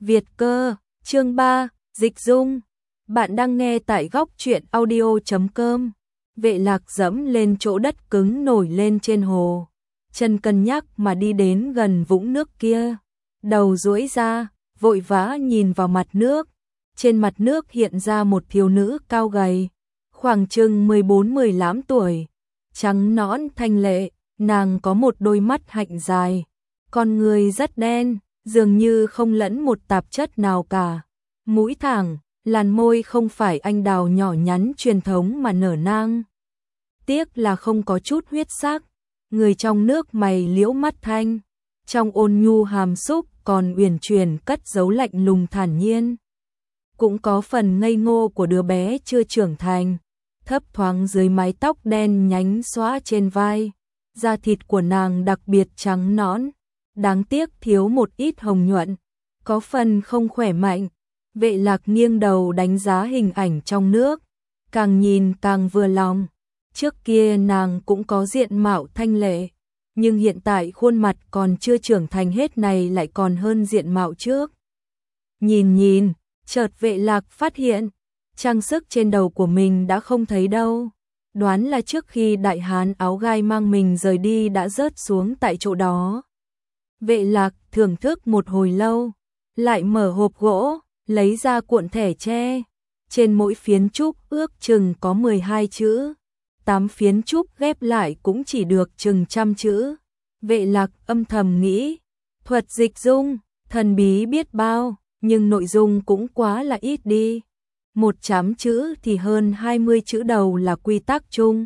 Việt cơ, chương 3, dịch dung. Bạn đang nghe tại góc truyện audio.com. Vệ Lạc dẫm lên chỗ đất cứng nổi lên trên hồ. Chân cân nhắc mà đi đến gần vũng nước kia. Đầu duỗi ra, vội vã nhìn vào mặt nước. Trên mặt nước hiện ra một thiếu nữ cao gầy, khoảng chừng 14-15 tuổi. Trắng nõn thanh lệ, nàng có một đôi mắt hạnh dài. Con người rất đen, dường như không lẫn một tạp chất nào cả. Mũi thẳng, làn môi không phải anh đào nhỏ nhắn truyền thống mà nở nang. Tiếc là không có chút huyết sắc. Người trong nước mày liễu mắt thanh, trong ôn nhu hàm xúc còn uyển chuyển cất giấu lạnh lùng thản nhiên. Cũng có phần ngây ngô của đứa bé chưa trưởng thành, thấp thoáng dưới mái tóc đen nhánh xõa trên vai. Da thịt của nàng đặc biệt trắng nõn, đáng tiếc thiếu một ít hồng nhuận, có phần không khỏe mạnh. Vệ Lạc nghiêng đầu đánh giá hình ảnh trong nước, càng nhìn càng vừa lòng. Trước kia nàng cũng có diện mạo thanh lệ, nhưng hiện tại khuôn mặt còn chưa trưởng thành hết này lại còn hơn diện mạo trước. Nhìn, chợt Vệ Lạc phát hiện, trang sức trên đầu của mình đã không thấy đâu. Đoán là trước khi đại hán áo gai mang mình rời đi đã rớt xuống tại chỗ đó. Vệ Lạc thưởng thức một hồi lâu, lại mở hộp gỗ, lấy ra cuộn thẻ tre. Trên mỗi phiến trúc ước chừng có 12 chữ, 8 phiến trúc ghép lại cũng chỉ được chừng 100 chữ. Vệ Lạc âm thầm nghĩ, thuật dịch dung, thần bí biết bao, nhưng nội dung cũng quá là ít đi. 100 chữ thì hơn 20 chữ đầu là quy tắc chung.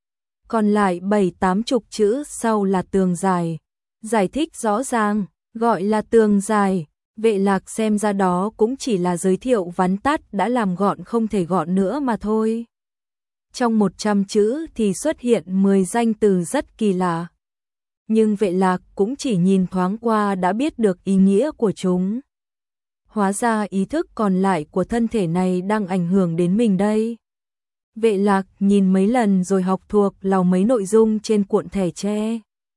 Còn lại 7-80 chữ sau là tường dài. Giải thích rõ ràng, gọi là tường dài. Vệ Lạc xem ra đó cũng chỉ là giới thiệu vắn tắt đã làm gọn không thể gọn nữa mà thôi. Trong 100 chữ thì xuất hiện 10 danh từ rất kỳ lạ. Nhưng Vệ Lạc cũng chỉ nhìn thoáng qua đã biết được ý nghĩa của chúng. Hóa ra ý thức còn lại của thân thể này đang ảnh hưởng đến mình đây. Vệ Lạc nhìn mấy lần rồi học thuộc lòng mấy nội dung trên cuộn thẻ tre.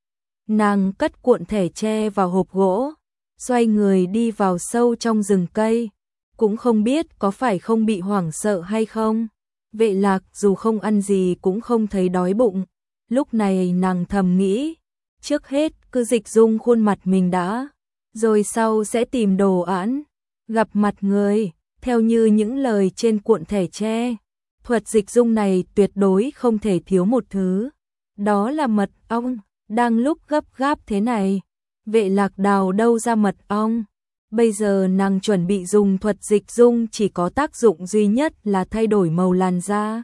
Nàng cất cuộn thẻ tre vào hộp gỗ, xoay người đi vào sâu trong rừng cây. Cũng không biết có phải không bị hoảng sợ hay không. Vệ Lạc dù không ăn gì cũng không thấy đói bụng. Lúc này nàng thầm nghĩ, trước hết cứ dịch dung khuôn mặt mình đã, rồi sau sẽ tìm đồ ăn. Gặp mặt người, theo như những lời trên cuộn thẻ tre, thuật dịch dung này tuyệt đối không thể thiếu một thứ. Đó là mật ong. Đang lúc gấp gáp thế này, Vệ Lạc đào đâu ra mật ong. Bây giờ nàng chuẩn bị dùng thuật dịch dung chỉ có tác dụng duy nhất là thay đổi màu làn da.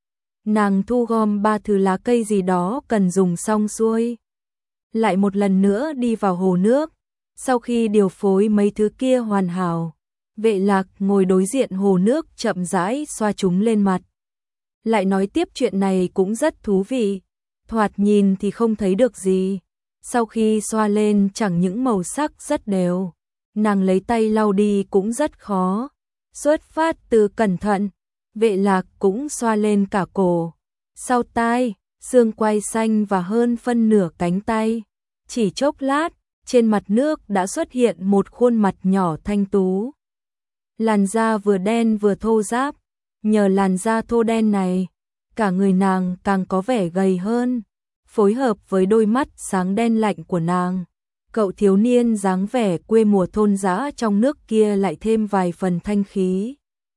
Nàng thu gom 3 thứ lá cây gì đó cần dùng xong xuôi. Lại một lần nữa đi vào hồ nước. Sau khi điều phối mấy thứ kia hoàn hảo, Vệ Lạc ngồi đối diện hồ nước chậm rãi xoa chúng lên mặt. Lại nói tiếp chuyện này cũng rất thú vị. Thoạt nhìn thì không thấy được gì. Sau khi xoa lên chẳng những màu sắc rất đều, nàng lấy tay lau đi cũng rất khó. Xuất phát từ cẩn thận, Vệ Lạc cũng xoa lên cả cổ, sau tai, xương quai xanh và hơn phân nửa cánh tay. Chỉ chốc lát, trên mặt nước đã xuất hiện một khuôn mặt nhỏ thanh tú. Làn da vừa đen vừa thô ráp, nhờ làn da thô đen này, cả người nàng càng có vẻ gầy hơn, phối hợp với đôi mắt sáng đen lạnh của nàng. Cậu thiếu niên dáng vẻ quê mùa thôn dã trong nước kia lại thêm vài phần thanh khí.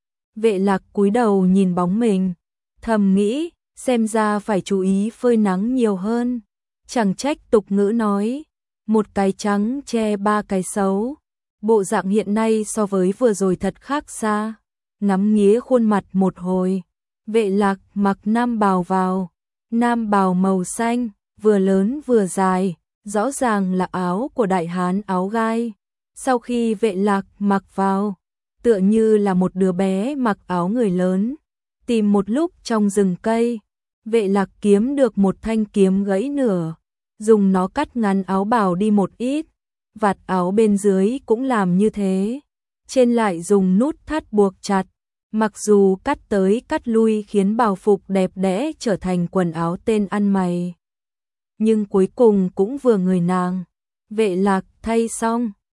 Vệ Lạc cúi đầu nhìn bóng mình, thầm nghĩ, xem ra phải chú ý phơi nắng nhiều hơn. Chẳng trách tục ngữ nói, một cái trắng che 3 cái xấu. Bộ dạng hiện nay so với vừa rồi thật khác xa. Ngắm nghía khuôn mặt một hồi, Vệ Lạc mặc nam bào vào. Nam bào màu xanh, vừa lớn vừa dài, rõ ràng là áo của đại hán áo gai. Sau khi Vệ Lạc mặc vào, tựa như là một đứa bé mặc áo người lớn. Tìm một lúc trong rừng cây, Vệ Lạc kiếm được một thanh kiếm gãy nửa, dùng nó cắt ngắn áo bào đi một ít. Vạt áo bên dưới cũng làm như thế, trên lại dùng nút thắt buộc chặt. Mặc dù cắt tới cắt lui khiến bào phục đẹp đẽ trở thành quần áo tên ăn mày, nhưng cuối cùng cũng vừa người nàng. Vệ Lạc thay xong,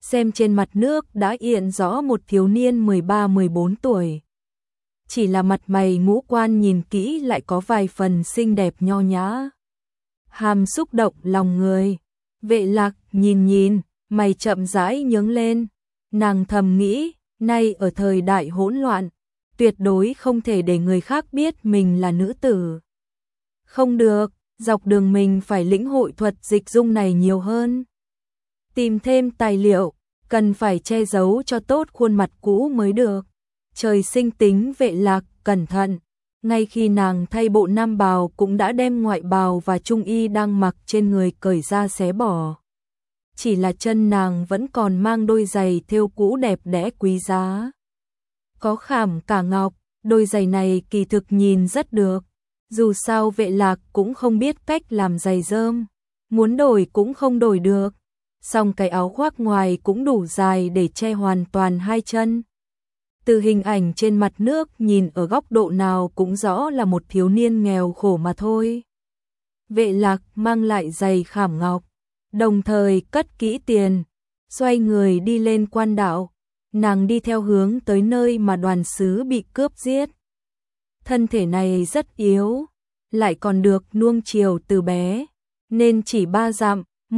xem trên mặt nước đã hiện rõ một thiếu niên 13-14 tuổi. Chỉ là mặt mày ngũ quan nhìn kỹ lại có vài phần xinh đẹp nho nhã. Hàm xúc động lòng người. Vệ Lạc nhìn, mày chậm rãi nhướng lên. Nàng thầm nghĩ, nay ở thời đại hỗn loạn, tuyệt đối không thể để người khác biết mình là nữ tử. Không được, dọc đường mình phải lĩnh hội thuật dịch dung này nhiều hơn. Tìm thêm tài liệu, cần phải che giấu cho tốt khuôn mặt cũ mới được. Trời sinh tính Vệ Lạc cẩn thận, ngay khi nàng thay bộ nam bào cũng đã đem ngoại bào và trung y đang mặc trên người cởi ra xé bỏ. Chỉ là chân nàng vẫn còn mang đôi giày thêu cũ đẹp đẽ quý giá. Có khảm cả ngọc, đôi giày này kỳ thực nhìn rất được. Dù sao Vệ Lạc cũng không biết cách làm giày rơm, muốn đổi cũng không đổi được. Song cái áo khoác ngoài cũng đủ dài để che hoàn toàn hai chân. Từ hình ảnh trên mặt nước nhìn ở góc độ nào cũng rõ là một thiếu niên nghèo khổ mà thôi. Vệ Lạc mang lại giày khảm ngọc, đồng thời cất kỹ tiền, xoay người đi lên quan đạo. Nàng đi theo hướng tới nơi mà đoàn sứ bị cướp giết. Thân thể này rất yếu, lại còn được nuông chiều từ bé, nên chỉ 3 dặm,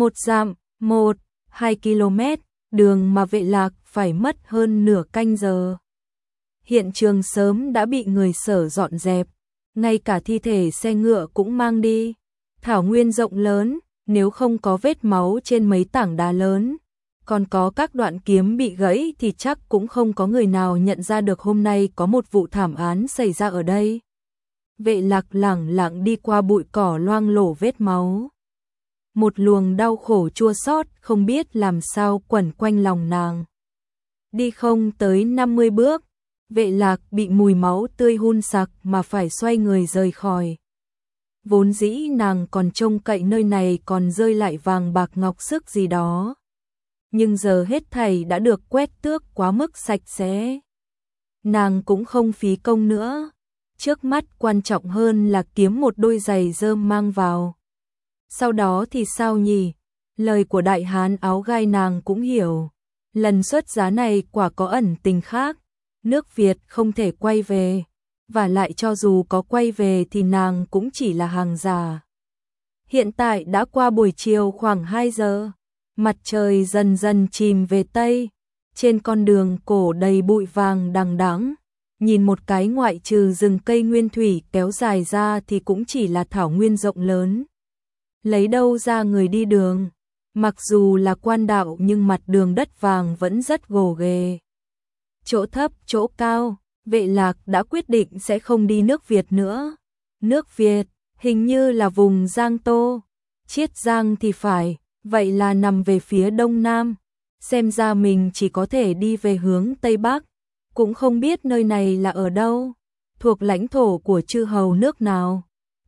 1, 2 km, đường mà Vệ Lạc phải mất hơn nửa canh giờ. Hiện trường sớm đã bị người Sở dọn dẹp, ngay cả thi thể xe ngựa cũng mang đi. Thảo nguyên rộng lớn, nếu không có vết máu trên mấy tảng đá lớn, còn có các đoạn kiếm bị gãy thì chắc cũng không có người nào nhận ra được hôm nay có một vụ thảm án xảy ra ở đây. Vệ Lạc lẳng lặng đi qua bụi cỏ loang lổ vết máu. Một luồng đau khổ chua xót không biết làm sao quẩn quanh lòng nàng. Đi không tới 50 bước, Vệ Lạc bị mùi máu tươi hun sặc mà phải xoay người rời khỏi. Vốn dĩ nàng còn trông cậy nơi này còn rơi lại vàng bạc ngọc sức gì đó. Nhưng giờ hết thảy đã được quét tước quá mức sạch sẽ. Nàng cũng không phí công nữa. Trước mắt quan trọng hơn là kiếm một đôi giày rơm mang vào. Sau đó thì sao nhỉ? Lời của đại hán áo gai nàng cũng hiểu. Lần xuất giá này quả có ẩn tình khác. Nước Việt không thể quay về. Và lại cho dù có quay về thì nàng cũng chỉ là hàng giả. Hiện tại đã qua buổi chiều khoảng 2 giờ. Mặt trời dần dần chìm về Tây. Trên con đường cổ đầy bụi vàng đằng đẵng. Nhìn một cái ngoại trừ rừng cây nguyên thủy kéo dài ra thì cũng chỉ là thảo nguyên rộng lớn. Lấy đâu ra người đi đường. Mặc dù là quan đạo nhưng mặt đường đất vàng vẫn rất gồ ghề. Chỗ thấp, chỗ cao, Vệ Lạc đã quyết định sẽ không đi nước Việt nữa. Nước Việt, hình như là vùng Giang Tô. Chiết Giang thì phải, vậy là nằm về phía đông nam. Xem ra mình chỉ có thể đi về hướng Tây Bắc. Cũng không biết nơi này là ở đâu. Thuộc lãnh thổ của chư hầu nước nào.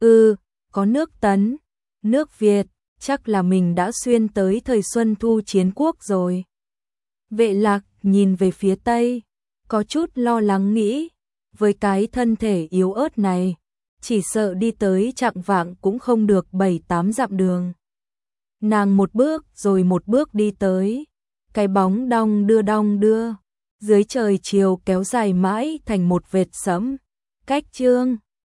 Có nước Tấn, nước Việt, chắc là mình đã xuyên tới thời Xuân Thu chiến quốc rồi. Vệ Lạc nhìn về phía Tây, có chút lo lắng nghĩ, với cái thân thể yếu ớt này, chỉ sợ đi tới chạng vạng cũng không được 7-8 dặm đường. Nàng một bước rồi một bước đi tới, cái bóng đong đưa, dưới trời chiều kéo dài mãi thành một vệt sẫm. Cách chương